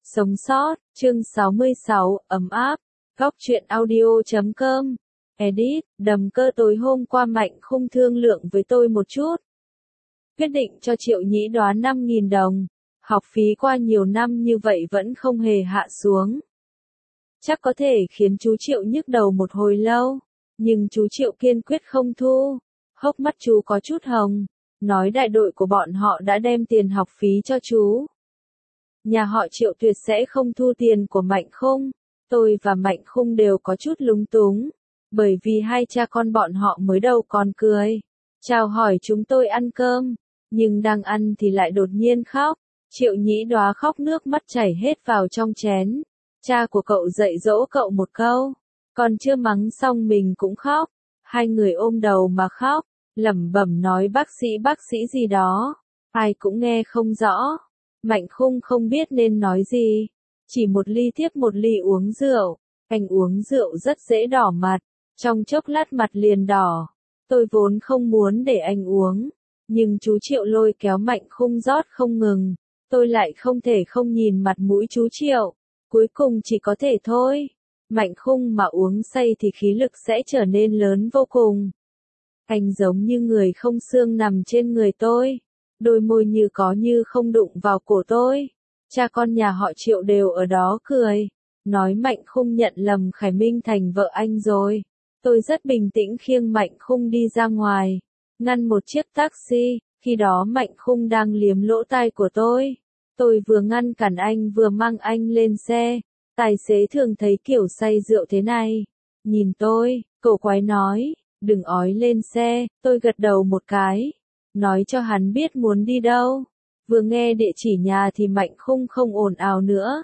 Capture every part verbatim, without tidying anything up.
Sống sót, chương sáu mươi sáu, ấm áp, góc truyện audio chấm com, edit, Đầm Cơ tối hôm qua Mạnh Khung thương lượng với tôi một chút. Quyết định cho Triệu Nhĩ Đoá năm nghìn đồng, học phí qua nhiều năm như vậy vẫn không hề hạ xuống. Chắc có thể khiến chú Triệu nhức đầu một hồi lâu, nhưng chú Triệu kiên quyết không thu, hốc mắt chú có chút hồng, nói đại đội của bọn họ đã đem tiền học phí cho chú. Nhà họ Triệu tuyệt sẽ không thu tiền của Mạnh Khung. Tôi và Mạnh Khung đều có chút lúng túng, bởi vì hai cha con bọn họ mới đầu còn cười, chào hỏi chúng tôi ăn cơm, nhưng đang ăn thì lại đột nhiên khóc. Triệu Nhĩ Đoá khóc nước mắt chảy hết vào trong chén. Cha của cậu dạy dỗ cậu một câu, còn chưa mắng xong mình cũng khóc. Hai người ôm đầu mà khóc, lẩm bẩm nói bác sĩ bác sĩ gì đó, ai cũng nghe không rõ. Mạnh Khung không biết nên nói gì, chỉ một ly tiếp một ly uống rượu. Anh uống rượu rất dễ đỏ mặt, trong chốc lát mặt liền đỏ. Tôi vốn không muốn để anh uống, nhưng chú Triệu lôi kéo Mạnh Khung rót không ngừng, tôi lại không thể không nhìn mặt mũi chú Triệu, cuối cùng chỉ có thể thôi. Mạnh Khung mà uống say thì khí lực sẽ trở nên lớn vô cùng. Anh giống như người không xương nằm trên người tôi, đôi môi như có như không đụng vào cổ tôi. Cha con nhà họ Triệu đều ở đó cười, nói Mạnh Khung nhận lầm Khải Minh thành vợ anh rồi. Tôi rất bình tĩnh khiêng Mạnh Khung đi ra ngoài, ngăn một chiếc taxi, khi đó Mạnh Khung đang liếm lỗ tai của tôi. Tôi vừa ngăn cản anh vừa mang anh lên xe. Tài xế thường thấy kiểu say rượu thế này, nhìn tôi, cậu quái nói, đừng ói lên xe. Tôi gật đầu một cái, nói cho hắn biết muốn đi đâu. Vừa nghe địa chỉ nhà thì Mạnh Khung không ồn ào nữa.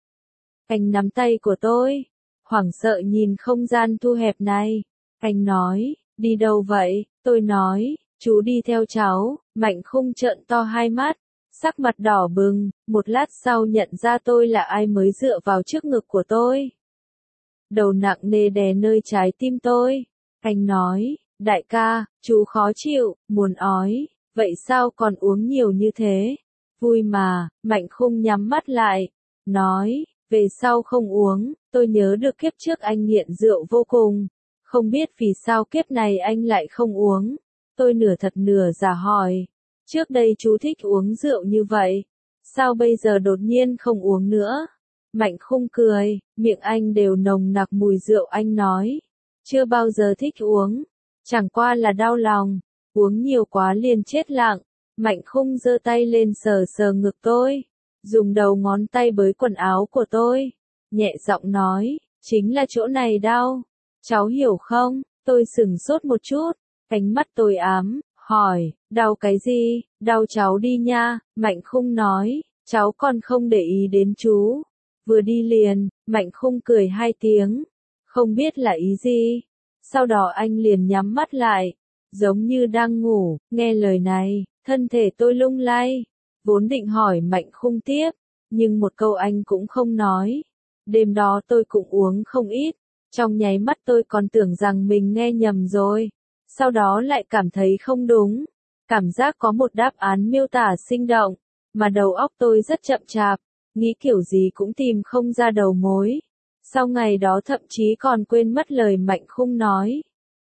Anh nắm tay của tôi, hoảng sợ nhìn không gian thu hẹp này. Anh nói, đi đâu vậy? Tôi nói, chú đi theo cháu. Mạnh Khung trợn to hai mắt, sắc mặt đỏ bừng, một lát sau nhận ra tôi là ai mới dựa vào trước ngực của tôi. Đầu nặng nề đè nơi trái tim tôi. Anh nói, đại ca, chú khó chịu, muốn ói, vậy sao còn uống nhiều như thế? Vui mà. Mạnh Khung nhắm mắt lại, nói, về sau không uống. Tôi nhớ được kiếp trước anh nghiện rượu vô cùng, không biết vì sao kiếp này anh lại không uống. Tôi nửa thật nửa giả hỏi, trước đây chú thích uống rượu như vậy, sao bây giờ đột nhiên không uống nữa? Mạnh Khung cười, miệng anh đều nồng nặc mùi rượu. Anh nói, chưa bao giờ thích uống, chẳng qua là đau lòng, uống nhiều quá liền chết lặng. Mạnh Khung giơ tay lên sờ sờ ngực tôi, dùng đầu ngón tay bới quần áo của tôi, nhẹ giọng nói, chính là chỗ này đau, cháu hiểu không? Tôi sửng sốt một chút, ánh mắt tôi ám, hỏi, đau cái gì? Đau cháu đi nha. Mạnh Khung nói, cháu còn không để ý đến chú. Vừa đi liền, Mạnh Khung cười hai tiếng, không biết là ý gì. Sau đó anh liền nhắm mắt lại, giống như đang ngủ. Nghe lời này, thân thể tôi lung lay, vốn định hỏi Mạnh Khung tiếp, nhưng một câu anh cũng không nói. Đêm đó tôi cũng uống không ít, trong nháy mắt tôi còn tưởng rằng mình nghe nhầm rồi, sau đó lại cảm thấy không đúng. Cảm giác có một đáp án miêu tả sinh động, mà đầu óc tôi rất chậm chạp, nghĩ kiểu gì cũng tìm không ra đầu mối. Sau ngày đó thậm chí còn quên mất lời Mạnh Khung nói.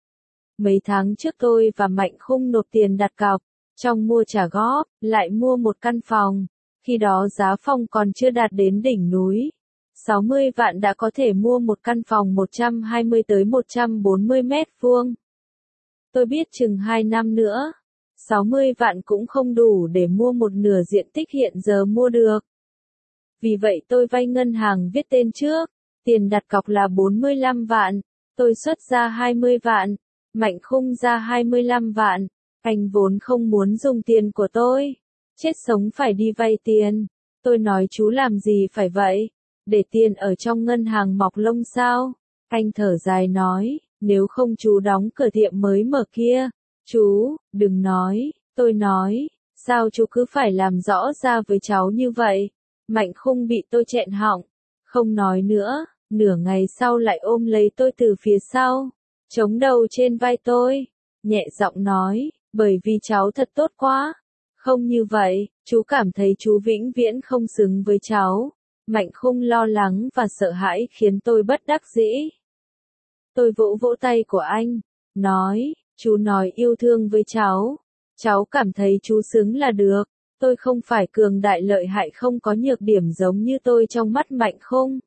Mấy tháng trước tôi và Mạnh Khung nộp tiền đặt cọc, trong mua trả góp, lại mua một căn phòng. Khi đó giá phòng còn chưa đạt đến đỉnh núi. sáu mươi vạn đã có thể mua một căn phòng một trăm hai mươi tới một trăm bốn mươi mét vuông. Tôi biết chừng hai năm nữa, sáu mươi vạn cũng không đủ để mua một nửa diện tích hiện giờ mua được. Vì vậy tôi vay ngân hàng viết tên trước, tiền đặt cọc là bốn mươi lăm vạn, tôi xuất ra hai mươi vạn, Mạnh Khung ra hai mươi lăm vạn. Anh vốn không muốn dùng tiền của tôi, chết sống phải đi vay tiền. Tôi nói chú làm gì phải vậy, để tiền ở trong ngân hàng mọc lông sao? Anh thở dài nói, nếu không chú đóng cửa tiệm mới mở kia. Chú, đừng nói. Tôi nói, sao chú cứ phải làm rõ ra với cháu như vậy? Mạnh Khung bị tôi chẹn họng, không nói nữa. Nửa ngày sau lại ôm lấy tôi từ phía sau, chống đầu trên vai tôi, nhẹ giọng nói, bởi vì cháu thật tốt quá. Không như vậy, chú cảm thấy chú vĩnh viễn không xứng với cháu. Mạnh Khung lo lắng và sợ hãi khiến tôi bất đắc dĩ. Tôi vỗ vỗ tay của anh, nói, chú nói yêu thương với cháu. Cháu cảm thấy chú xứng là được. Tôi không phải cường đại lợi hại không có nhược điểm giống như tôi trong mắt Mạnh Khung.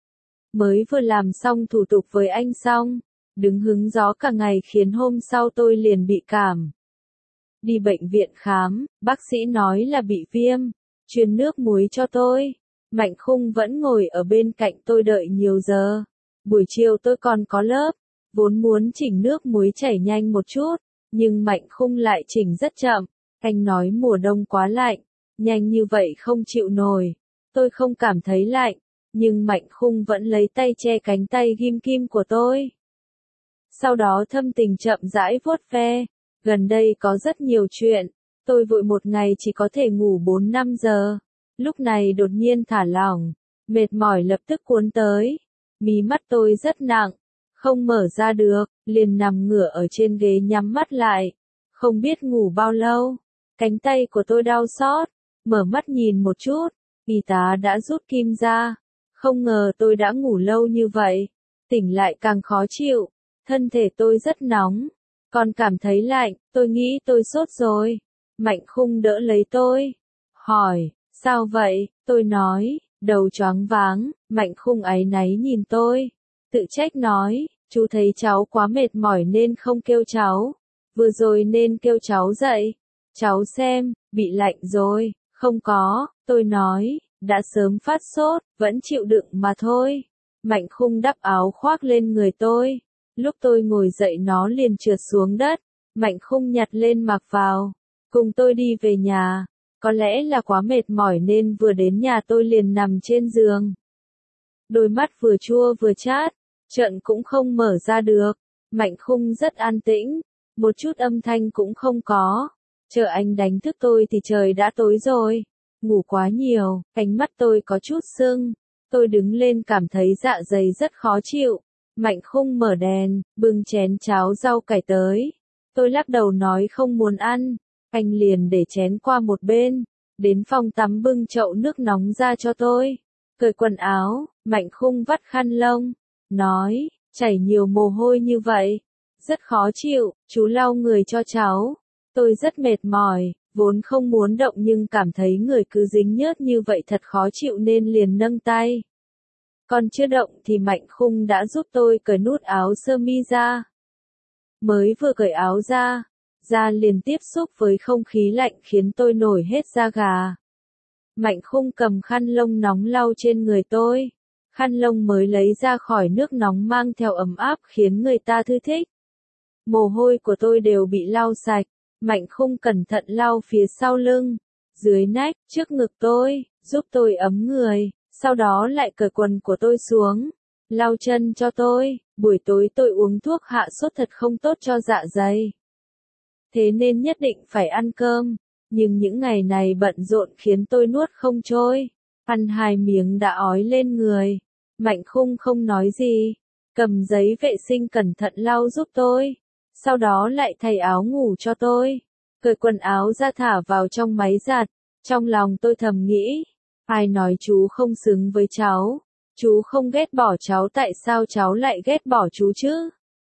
Mới vừa làm xong thủ tục với anh xong, đứng hứng gió cả ngày khiến hôm sau tôi liền bị cảm. Đi bệnh viện khám, bác sĩ nói là bị viêm, truyền nước muối cho tôi. Mạnh Khung vẫn ngồi ở bên cạnh tôi đợi nhiều giờ. Buổi chiều tôi còn có lớp, vốn muốn chỉnh nước muối chảy nhanh một chút, nhưng Mạnh Khung lại chỉnh rất chậm. Anh nói mùa đông quá lạnh, nhanh như vậy không chịu nổi. Tôi không cảm thấy lạnh, nhưng Mạnh Khung vẫn lấy tay che cánh tay ghim kim của tôi. Sau đó thâm tình chậm rãi vuốt ve. Gần đây có rất nhiều chuyện, tôi vội một ngày chỉ có thể ngủ bốn năm giờ. Lúc này đột nhiên thả lỏng, mệt mỏi lập tức cuốn tới. Mí mắt tôi rất nặng, không mở ra được, liền nằm ngửa ở trên ghế nhắm mắt lại. Không biết ngủ bao lâu, cánh tay của tôi đau xót, mở mắt nhìn một chút, y tá đã rút kim ra. Không ngờ tôi đã ngủ lâu như vậy, tỉnh lại càng khó chịu, thân thể tôi rất nóng, còn cảm thấy lạnh, tôi nghĩ tôi sốt rồi. Mạnh Khung đỡ lấy tôi, hỏi, sao vậy? Tôi nói, đầu choáng váng. Mạnh Khung áy náy nhìn tôi, tự trách nói, chú thấy cháu quá mệt mỏi nên không kêu cháu, vừa rồi nên kêu cháu dậy. Cháu xem, bị lạnh rồi. Không có, tôi nói, đã sớm phát sốt, vẫn chịu đựng mà thôi. Mạnh Khung đắp áo khoác lên người tôi. Lúc tôi ngồi dậy nó liền trượt xuống đất. Mạnh Khung nhặt lên mặc vào, cùng tôi đi về nhà. Có lẽ là quá mệt mỏi nên vừa đến nhà tôi liền nằm trên giường. Đôi mắt vừa chua vừa chát, trợn cũng không mở ra được. Mạnh Khung rất an tĩnh, một chút âm thanh cũng không có. Chờ anh đánh thức tôi thì trời đã tối rồi. Ngủ quá nhiều, cánh mắt tôi có chút sưng. Tôi đứng lên cảm thấy dạ dày rất khó chịu. Mạnh Khung mở đèn, bưng chén cháo rau cải tới. Tôi lắc đầu nói không muốn ăn. Anh liền để chén qua một bên, đến phòng tắm bưng chậu nước nóng ra cho tôi. Cởi quần áo, Mạnh Khung vắt khăn lông, nói, chảy nhiều mồ hôi như vậy, rất khó chịu, chú lau người cho cháu. Tôi rất mệt mỏi, vốn không muốn động nhưng cảm thấy người cứ dính nhớt như vậy thật khó chịu nên liền nâng tay. Còn chưa động thì Mạnh Khung đã giúp tôi cởi nút áo sơ mi ra. Mới vừa cởi áo ra, da liền tiếp xúc với không khí lạnh khiến tôi nổi hết da gà. Mạnh Khung cầm khăn lông nóng lau trên người tôi. Khăn lông mới lấy ra khỏi nước nóng mang theo ấm áp khiến người ta thư thích. Mồ hôi của tôi đều bị lau sạch. Mạnh Khung cẩn thận lau phía sau lưng, dưới nách, trước ngực tôi, giúp tôi ấm người. Sau đó lại cởi quần của tôi xuống, lau chân cho tôi. Buổi tối tôi uống thuốc hạ sốt thật không tốt cho dạ dày. Thế nên nhất định phải ăn cơm. Nhưng những ngày này bận rộn khiến tôi nuốt không trôi. Ăn hai miếng đã ói lên người. Mạnh Khung không nói gì, cầm giấy vệ sinh cẩn thận lau giúp tôi. Sau đó lại thay áo ngủ cho tôi. Cởi quần áo ra thả vào trong máy giặt. Trong lòng tôi thầm nghĩ, ai nói chú không xứng với cháu? Chú không ghét bỏ cháu tại sao cháu lại ghét bỏ chú chứ?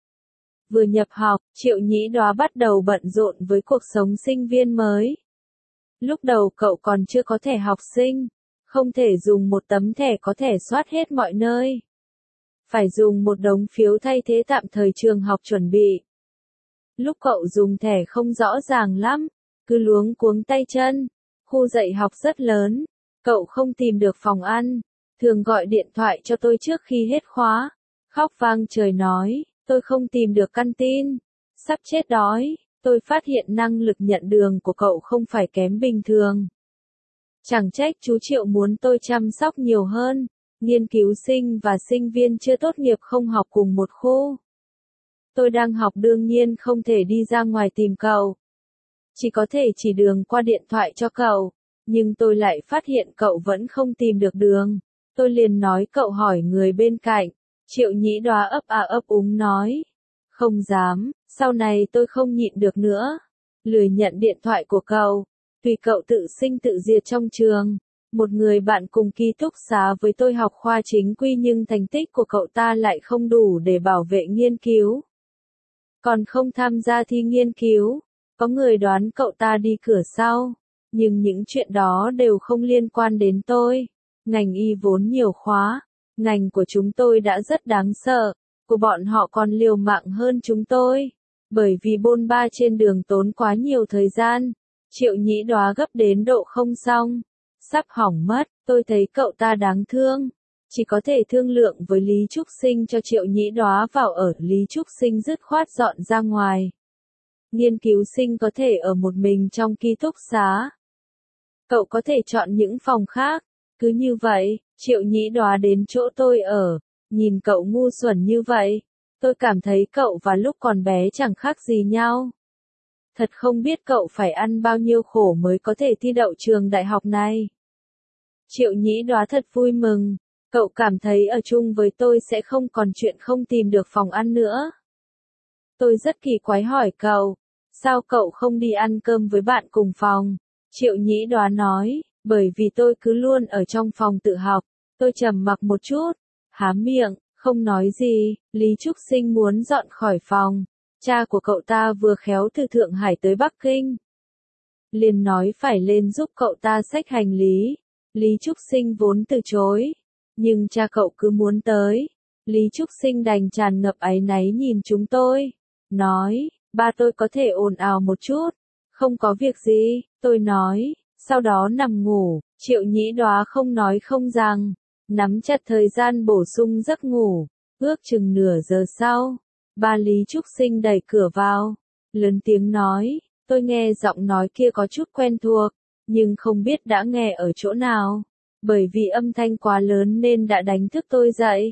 Vừa nhập học, Triệu Nhĩ Đóa bắt đầu bận rộn với cuộc sống sinh viên mới. Lúc đầu cậu còn chưa có thẻ học sinh, không thể dùng một tấm thẻ có thể soát hết mọi nơi. Phải dùng một đống phiếu thay thế tạm thời trường học chuẩn bị. Lúc cậu dùng thẻ không rõ ràng lắm, cứ luống cuống tay chân. Khu dạy học rất lớn, cậu không tìm được phòng ăn, thường gọi điện thoại cho tôi trước khi hết khóa. Khóc vang trời nói, tôi không tìm được căn tin, sắp chết đói. Tôi phát hiện năng lực nhận đường của cậu không phải kém bình thường. Chẳng trách chú Triệu muốn tôi chăm sóc nhiều hơn. Nghiên cứu sinh và sinh viên chưa tốt nghiệp không học cùng một khu. Tôi đang học đương nhiên không thể đi ra ngoài tìm cậu. Chỉ có thể chỉ đường qua điện thoại cho cậu. Nhưng tôi lại phát hiện cậu vẫn không tìm được đường. Tôi liền nói cậu hỏi người bên cạnh. Triệu Nhĩ Đóa ấp à ấp úng nói. Không dám, sau này tôi không nhịn được nữa. Lười nhận điện thoại của cậu. Tùy cậu tự sinh tự diệt trong trường. Một người bạn cùng ký túc xá với tôi học khoa chính quy nhưng thành tích của cậu ta lại không đủ để bảo vệ nghiên cứu. Còn không tham gia thi nghiên cứu. Có người đoán cậu ta đi cửa sau. Nhưng những chuyện đó đều không liên quan đến tôi. Ngành y vốn nhiều khóa. Ngành của chúng tôi đã rất đáng sợ. Của bọn họ còn liều mạng hơn chúng tôi. Bởi vì bôn ba trên đường tốn quá nhiều thời gian. Triệu Nhĩ Đóa gấp đến độ không xong. Sắp hỏng mất, tôi thấy cậu ta đáng thương. Chỉ có thể thương lượng với Lý Trúc Sinh cho Triệu Nhĩ Đóa vào ở. Lý Trúc Sinh dứt khoát dọn ra ngoài. Nghiên cứu sinh có thể ở một mình trong ký túc xá. Cậu có thể chọn những phòng khác. Cứ như vậy, Triệu Nhĩ Đóa đến chỗ tôi ở. Nhìn cậu ngu xuẩn như vậy. Tôi cảm thấy cậu và lúc còn bé chẳng khác gì nhau. Thật không biết cậu phải ăn bao nhiêu khổ mới có thể thi đậu trường đại học này. Triệu Nhĩ Đóa thật vui mừng. Cậu cảm thấy ở chung với tôi sẽ không còn chuyện không tìm được phòng ăn nữa. Tôi rất kỳ quái hỏi cậu. Sao cậu không đi ăn cơm với bạn cùng phòng? Triệu Nhĩ Đóa nói, bởi vì tôi cứ luôn ở trong phòng tự học. Tôi trầm mặc một chút, há miệng, không nói gì. Lý Trúc Sinh muốn dọn khỏi phòng. Cha của cậu ta vừa khéo từ Thượng Hải tới Bắc Kinh. Liền nói phải lên giúp cậu ta xách hành lý. Lý Trúc Sinh vốn từ chối. Nhưng cha cậu cứ muốn tới. Lý Trúc Sinh đành tràn ngập áy náy nhìn chúng tôi. Nói, ba tôi có thể ồn ào một chút. Không có việc gì, tôi nói. Sau đó nằm ngủ. Triệu Nhĩ Đóa không nói không rằng. Nắm chặt thời gian bổ sung giấc ngủ. Ước chừng nửa giờ sau. Ba Lý Trúc Sinh đẩy cửa vào. Lớn tiếng nói. Tôi nghe giọng nói kia có chút quen thuộc. Nhưng không biết đã nghe ở chỗ nào. Bởi vì âm thanh quá lớn nên đã đánh thức tôi dậy.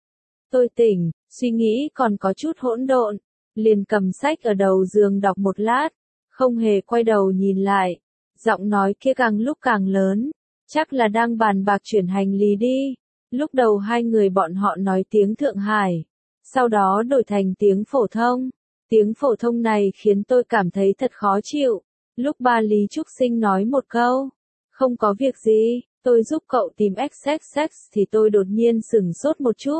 Tôi tỉnh, suy nghĩ còn có chút hỗn độn. Liền cầm sách ở đầu giường đọc một lát. Không hề quay đầu nhìn lại. Giọng nói kia càng lúc càng lớn. Chắc là đang bàn bạc chuyển hành lý đi. Lúc đầu hai người bọn họ nói tiếng Thượng Hải. Sau đó đổi thành tiếng phổ thông. Tiếng phổ thông này khiến tôi cảm thấy thật khó chịu. Lúc ba Lý Trúc Sinh nói một câu. Không có việc gì, tôi giúp cậu tìm ích ích ích thì tôi đột nhiên sửng sốt một chút.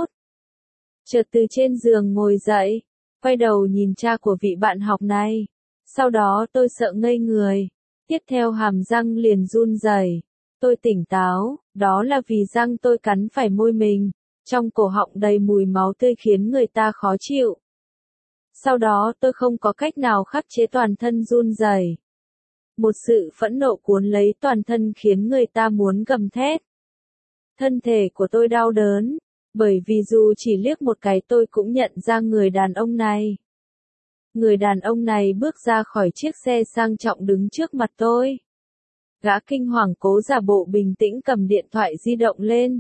Chợt từ trên giường ngồi dậy. Quay đầu nhìn cha của vị bạn học này. Sau đó tôi sợ ngây người. Tiếp theo hàm răng liền run rẩy. Tôi tỉnh táo, đó là vì răng tôi cắn phải môi mình. Trong cổ họng đầy mùi máu tươi khiến người ta khó chịu. Sau đó tôi không có cách nào khắc chế toàn thân run rẩy. Một sự phẫn nộ cuốn lấy toàn thân khiến người ta muốn gầm thét. Thân thể của tôi đau đớn, bởi vì dù chỉ liếc một cái tôi cũng nhận ra người đàn ông này. Người đàn ông này bước ra khỏi chiếc xe sang trọng đứng trước mặt tôi. Gã kinh hoàng cố giả bộ bình tĩnh cầm điện thoại di động lên.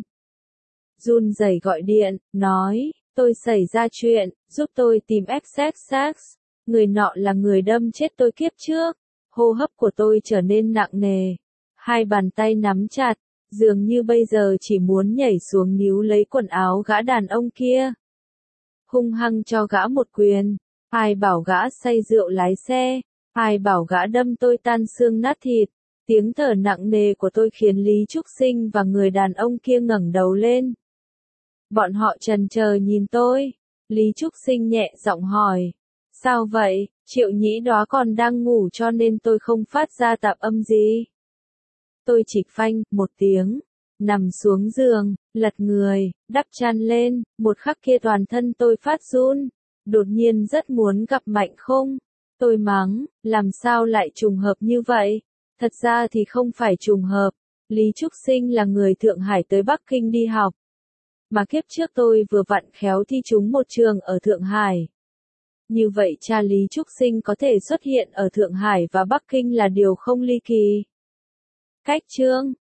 Run rẩy gọi điện, nói, tôi xảy ra chuyện, giúp tôi tìm ích ích ích. Người nọ là người đâm chết tôi kiếp trước. Hô hấp của tôi trở nên nặng nề. Hai bàn tay nắm chặt, dường như bây giờ chỉ muốn nhảy xuống níu lấy quần áo gã đàn ông kia. Hung hăng cho gã một quyền. Ai bảo gã say rượu lái xe. Ai bảo gã đâm tôi tan xương nát thịt. Tiếng thở nặng nề của tôi khiến Lý Trúc Sinh và người đàn ông kia ngẩng đầu lên. Bọn họ trần chờ nhìn tôi. Lý Trúc Sinh nhẹ giọng hỏi. Sao vậy? Triệu Nhĩ Đóa còn đang ngủ cho nên tôi không phát ra tạp âm gì. Tôi chỉ phanh một tiếng. Nằm xuống giường, lật người, đắp chăn lên. Một khắc kia toàn thân tôi phát run. Đột nhiên rất muốn gặp Mạnh Khung. Tôi mắng, làm sao lại trùng hợp như vậy? Thật ra thì không phải trùng hợp. Lý Trúc Sinh là người Thượng Hải tới Bắc Kinh đi học. Mà kiếp trước tôi vừa vặn khéo thi trúng một trường ở Thượng Hải. Như vậy cha Lý Trúc Sinh có thể xuất hiện ở Thượng Hải và Bắc Kinh là điều không ly kỳ. Cách chương